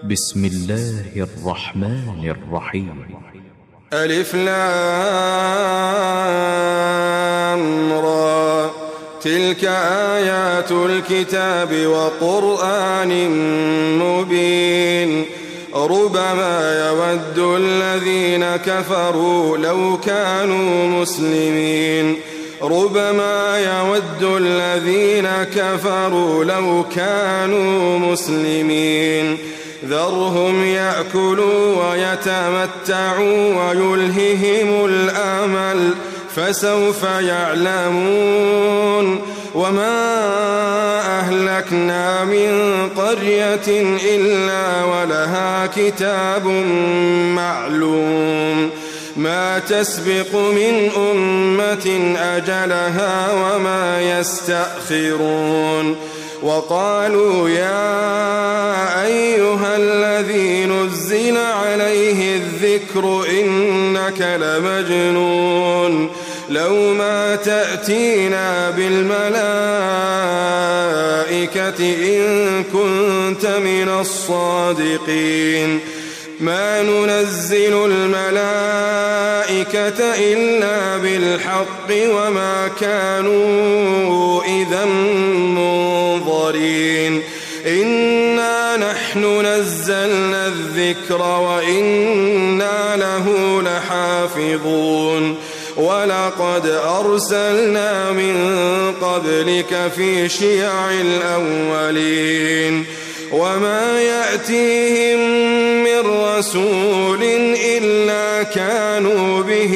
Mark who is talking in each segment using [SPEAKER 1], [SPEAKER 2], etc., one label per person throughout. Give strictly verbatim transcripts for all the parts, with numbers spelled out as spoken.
[SPEAKER 1] بسم الله الرحمن الرحيم.
[SPEAKER 2] ألف لام را، تلك آيات الكتاب وقرآن مبين. ربما يود الذين كفروا لو كانوا مسلمين ربما يود الذين كفروا لو كانوا مسلمين ذرهم يأكلوا ويتمتعوا ويلههم الأمل فسوف يعلمون. وما أهلكنا من قرية إلا ولها كتاب معلوم ما تسبق من أمة أجلها وما يستأخرون. وقالوا يا أيها الذي نزل عليه الذكر إنك لمجنون لو ما تأتينا بالملائكة إن كنت من الصادقين. ما ننزل الملائكة إلا بالحق وما كانوا إذا منظرين. إنا نحن نزلنا الذكر وإنا له لحافظون. ولقد أرسلنا من قبلك في شيع الأولين وما يأتيهم من رسول إلا كانوا به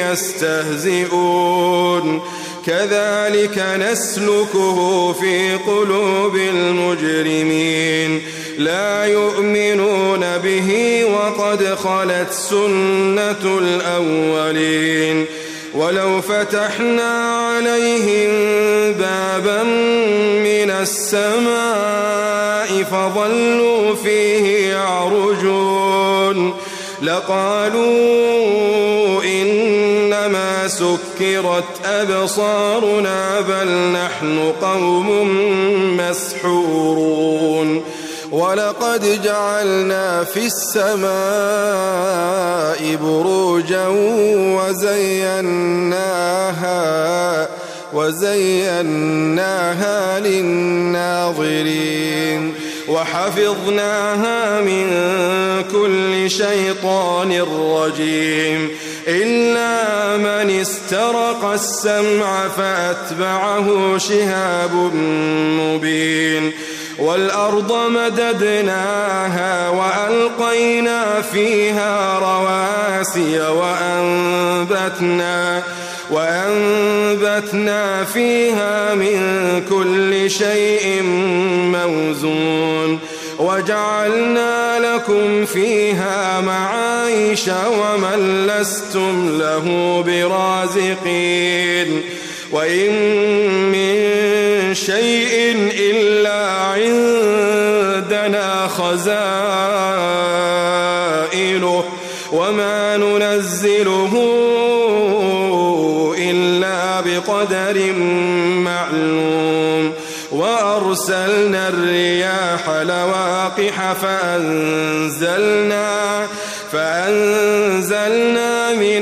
[SPEAKER 2] يستهزئون. كذلك نسلكه في قلوب المجرمين لا يؤمنون به وقد خلت سنة الأولين. ولو فتحنا عليهم بابا من السماء فظلوا فيه يعرجون لقالوا إنما سكرت أبصارنا بل نحن قوم مسحورون. ولقد جعلنا في السماء بروجا وزيناها وزيناها للناظرين وحفظناها من كل شيطان رجيم إلا من استرق السمع فأتبعه شهاب مبين. والأرض مددناها وألقينا فيها رواسي وأنبتنا وأنبتنا فيها من كل شيء موزون. وجعلنا لكم فيها معايش ومن لستم له برازقين. وإن من شيء إلا عندنا خزائنه وما ننزله إلا بقدر معلوم. وأرسلنا الرياح لواقح فأنزلنا فأنزلنا من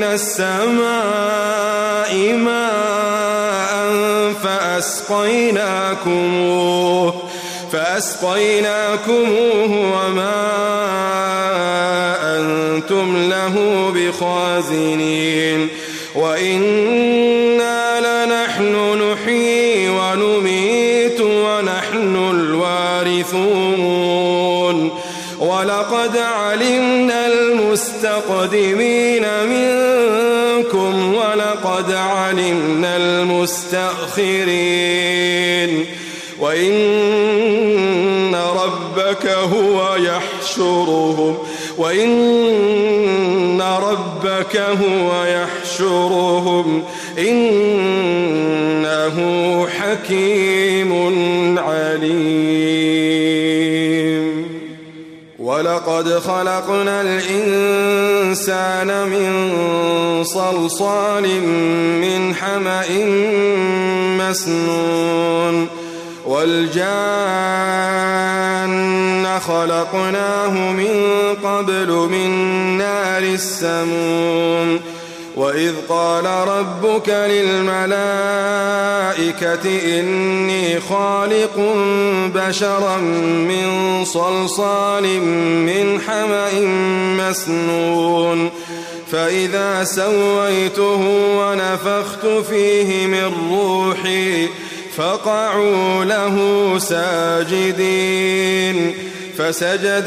[SPEAKER 2] السماء ماء فأسقيناكموه فأسقيناكموه وما أنتم له بخازنين. وإنا لنحن نحيي ونميت ونحن الوارثون. ولقد علمنا المستقدمين منكم ولقد علمنا المستأخرين. وإن ربك هو يحشرهم وإن ربك هو يحشرهم إنه حكيم عليم. ولقد خلقنا الإنسان من صلصال من حمأ مسنون والجان خلقناه من قبل من نار السموم وإذ قال ربك للملائكة إني خالق بشرا من صلصال من حمأ مسنون فإذا سويته ونفخت فيه من روحي فقعوا له ساجدين فسجد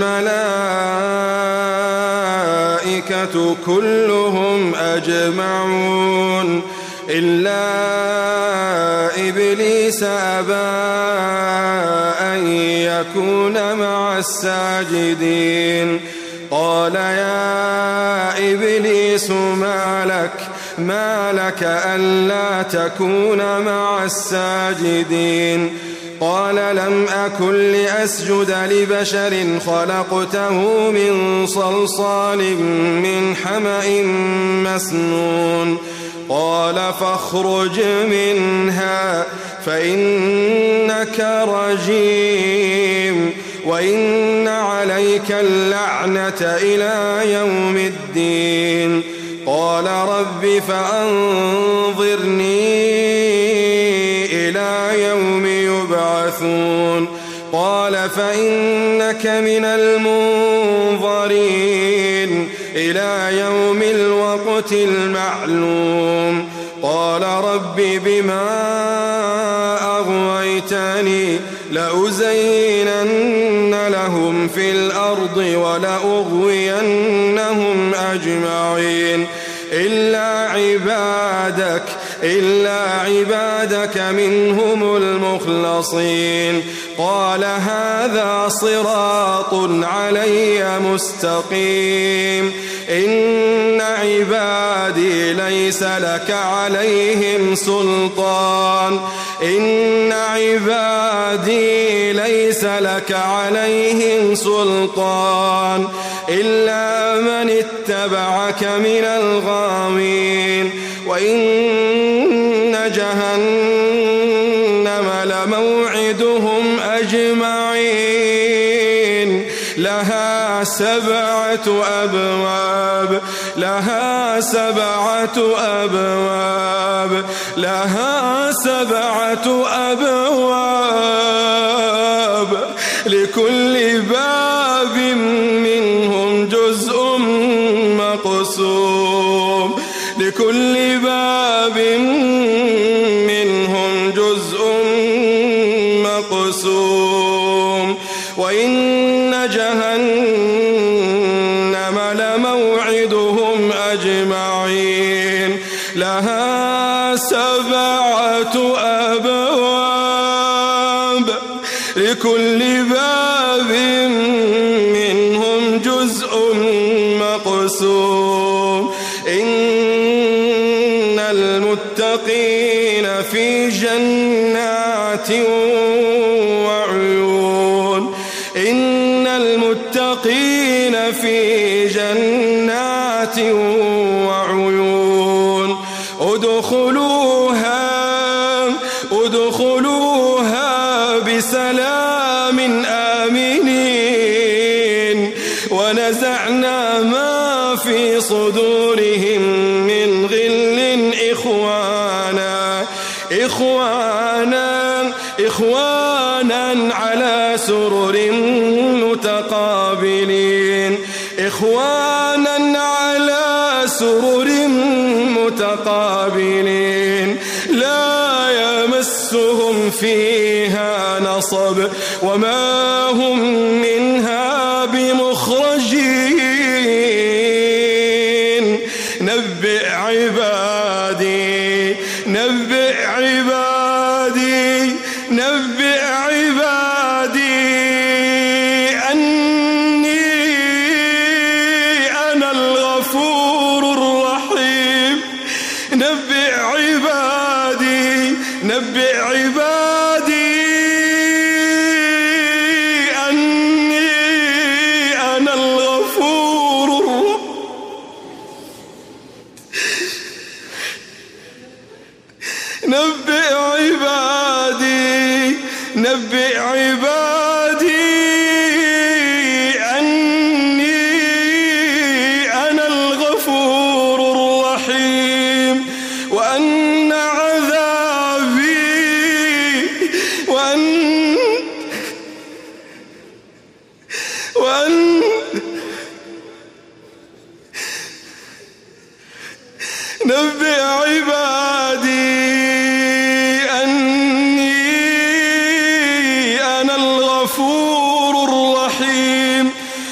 [SPEAKER 2] الملائكة كلهم أجمعون إلا إبليس أبى أن يكون مع الساجدين قال يا إبليس ما لك ما لك ألا تكون مع الساجدين قال لم أكن لأسجد لبشر خلقته من صلصال من حمأ مسنون قال فاخرج منها فإنك رجيم وإن عليك اللعنة إلى يوم الدين قال رب فأنظرني إلى يوم يبعثون قال فإنك من المنظرين إلى يوم الوقت المعلوم قال رب بما أغويتني لأزينن لهم في الأرض ولأغوينهم أجمعين إلا عبادك إلا عبادك منهم المخلصين قال هذا صراط علي مستقيم إن عبادي ليس لك عليهم سلطان إن عبادي ليس لك عليهم سلطان إلا من اتبعك من الغاوين وإن جهنم لموعدهم أجمعين لها سبعة أبواب لها سبعة أبواب لها سبعة أبواب لكل باب منهم جزء مقسوم لكل باب منهم جزء مقسوم وإن جهنم لموعدهم أجمعين لها سبعة أبواب لكل باب منهم جزء مقسوم إن المتقين في جنات وعيون إن المتقين في جنات وعيون ادخلوها ادخلوها بسلام آمنين ونزعنا ما في صدورهم من غل إخوانا إخوانا إخوانا على سرر متقابلين إخوانا على سرر متقابلين لا يمسهم فيها نصب وما هم منها بمخرجين نبئ عبادي نبئ عبادي نبئ عبادي أني أنا الغفور الرحيم نبئ عبادي نبئ عبادي أني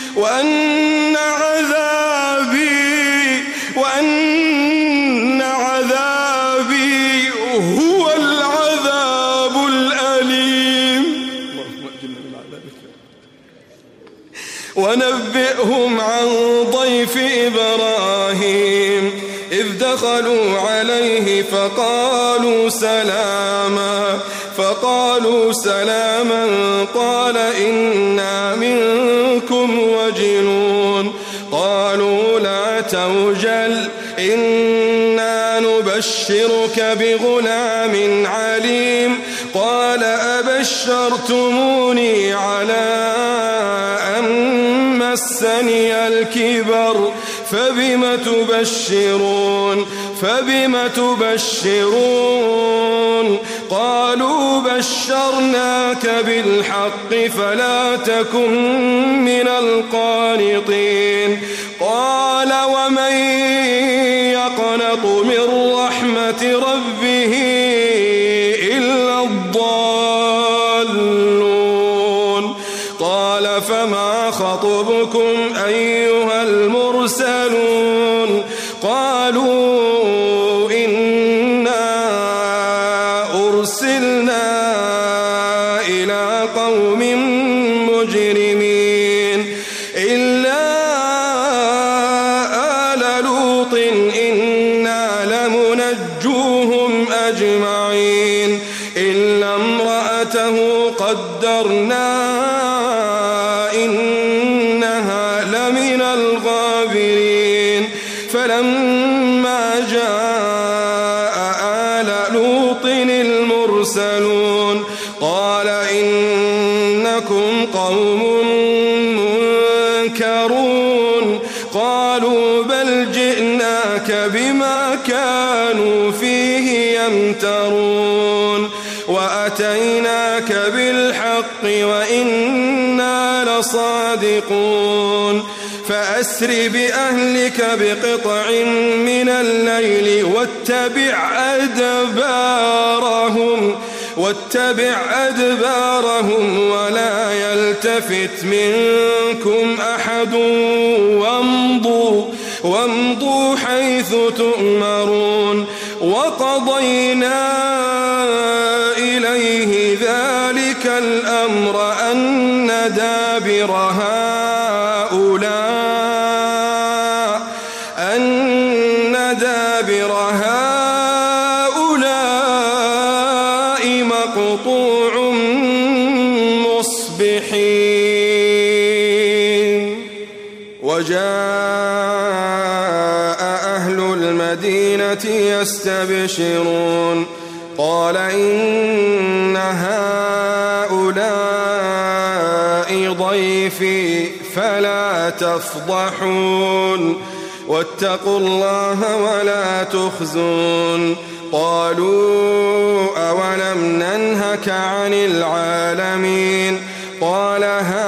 [SPEAKER 2] وأن عذابي وأن عذابي هو العذاب الأليم. اللهم أجرنا من عذابك. ونبئهم عن ضيف إبراهيم إذ دخلوا عليه فقالوا سلاما فقالوا سلاما قال إنا منكم وجلون قالوا لا توجل إنا نبشرك بغلام عليم قال أبشرتموني على أن مسني الكبر فبم تبشرون فبم تبشرون قالوا بشرناك بالحق فلا تكن من القانطين قال ومن يقنط من رحمة ربه إلا الضالون قال فما خطبكم أيها المرسلون قالوا إنا أرسلنا إلى قوم مجرمين إلا آل لوط إنا لمنجوهم أجمعين إلا امرأته قدرنا إنها لمن الغابرين فلما جاء آل لوط المرسلون قال إنكم قوم منكرون قالوا بل جئناك بما كانوا فيه يمترون وأتيناك بالحق وإنا لصادقون فأسر بأهلك بقطع من الليل واتبع أدبارهم واتبع أدبارهم ولا يلتفت منكم أحد وامضوا وامضوا حيث تؤمرون وقضينا إليه ذلك الأمر أن دابر هؤلاء أن دابر هؤلاء مقطوع مصبحين وجاء أهل المدينة يستبشرون قال إن هؤلاء ضيفي فلا تفضحون واتقوا الله ولا تخزون قالوا أولم ننهك عن العالمين قال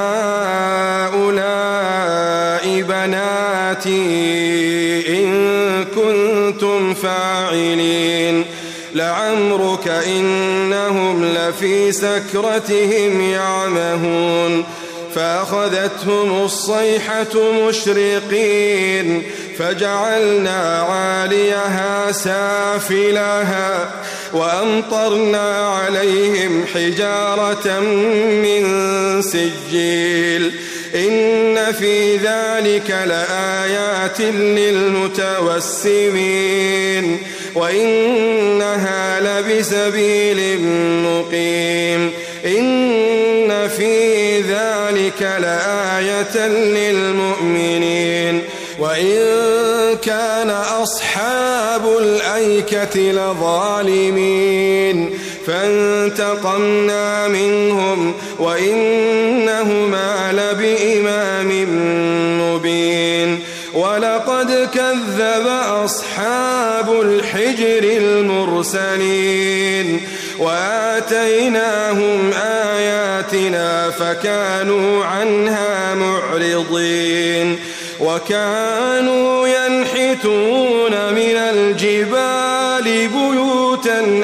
[SPEAKER 2] هؤلاء بناتي إن كنتم فاعلين لعمرك إنهم لفي سكرتهم يعمهون فأخذتهم الصيحة مشرقين فجعلنا عاليها سافلها وأمطرنا عليهم حجارة من سجيل إن في ذلك لآيات للمتوسمين وإنها لبسبيل مقيم إن في ذلك لآية للمؤمنين وإن كان أصحاب الأيكة لظالمين فانتقمنا منهم وإنهما لبإمام مبين ولقد كذب أصحاب الحجر المرسلين وآتيناهم آياتنا فكانوا عنها معرضين وكانوا ينحتون من الجبال بيوتا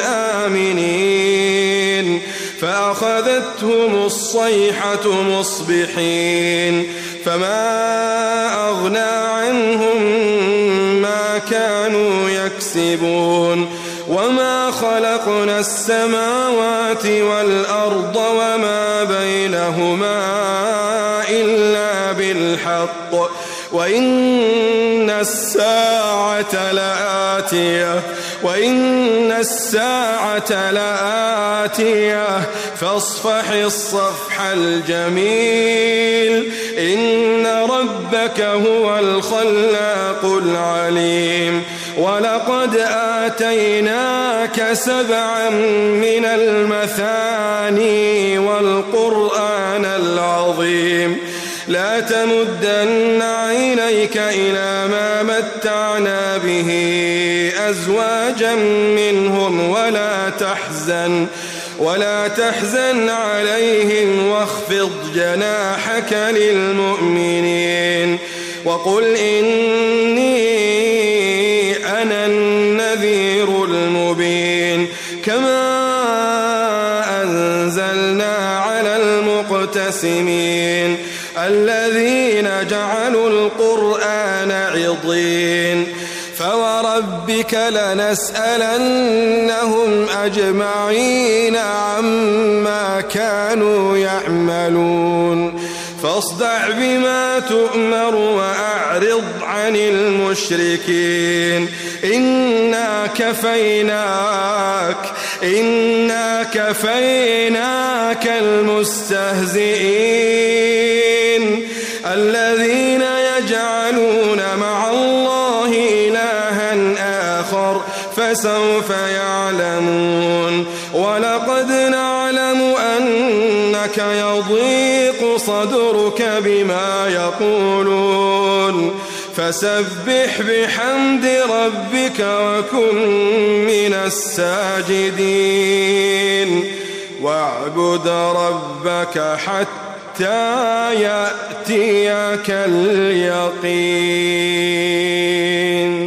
[SPEAKER 2] آمنين فأخذتهم الصيحة مصبحين فما أغنى عنهم ما كانوا يكسبون وما خلقنا السماوات والأرض وما بينهما إلا بالحق وإن الساعة لآتية وإن الساعة لآتية فاصفح الصفح الجميل إن ربك هو الخلاق العليم ولقد آتيناك سبعا من المثاني والقرآن العظيم لا تمدن عينيك إلى ما متعنا به أزواجا منهم ولا تحزن ولا تحزن عليهم واخفض جناحك للمؤمنين وقل إني أنا النذير المبين كما أنزلنا على المقتسمين الذين جعلوا القرآن عضين فوربك لنسألنهم أجمعين عما كانوا يعملون فاصدع بما تؤمر وأعرض عن المشركين إنا كفيناك إنا كفيناك المستهزئين الذين يجعلون مع الله إلها آخر فسوف يعلمون ولقد نعلم أنك يضيق صدرك بما يقولون فسبح بحمد ربك وكن من الساجدين واعبد ربك حتى يأتيك اليقين.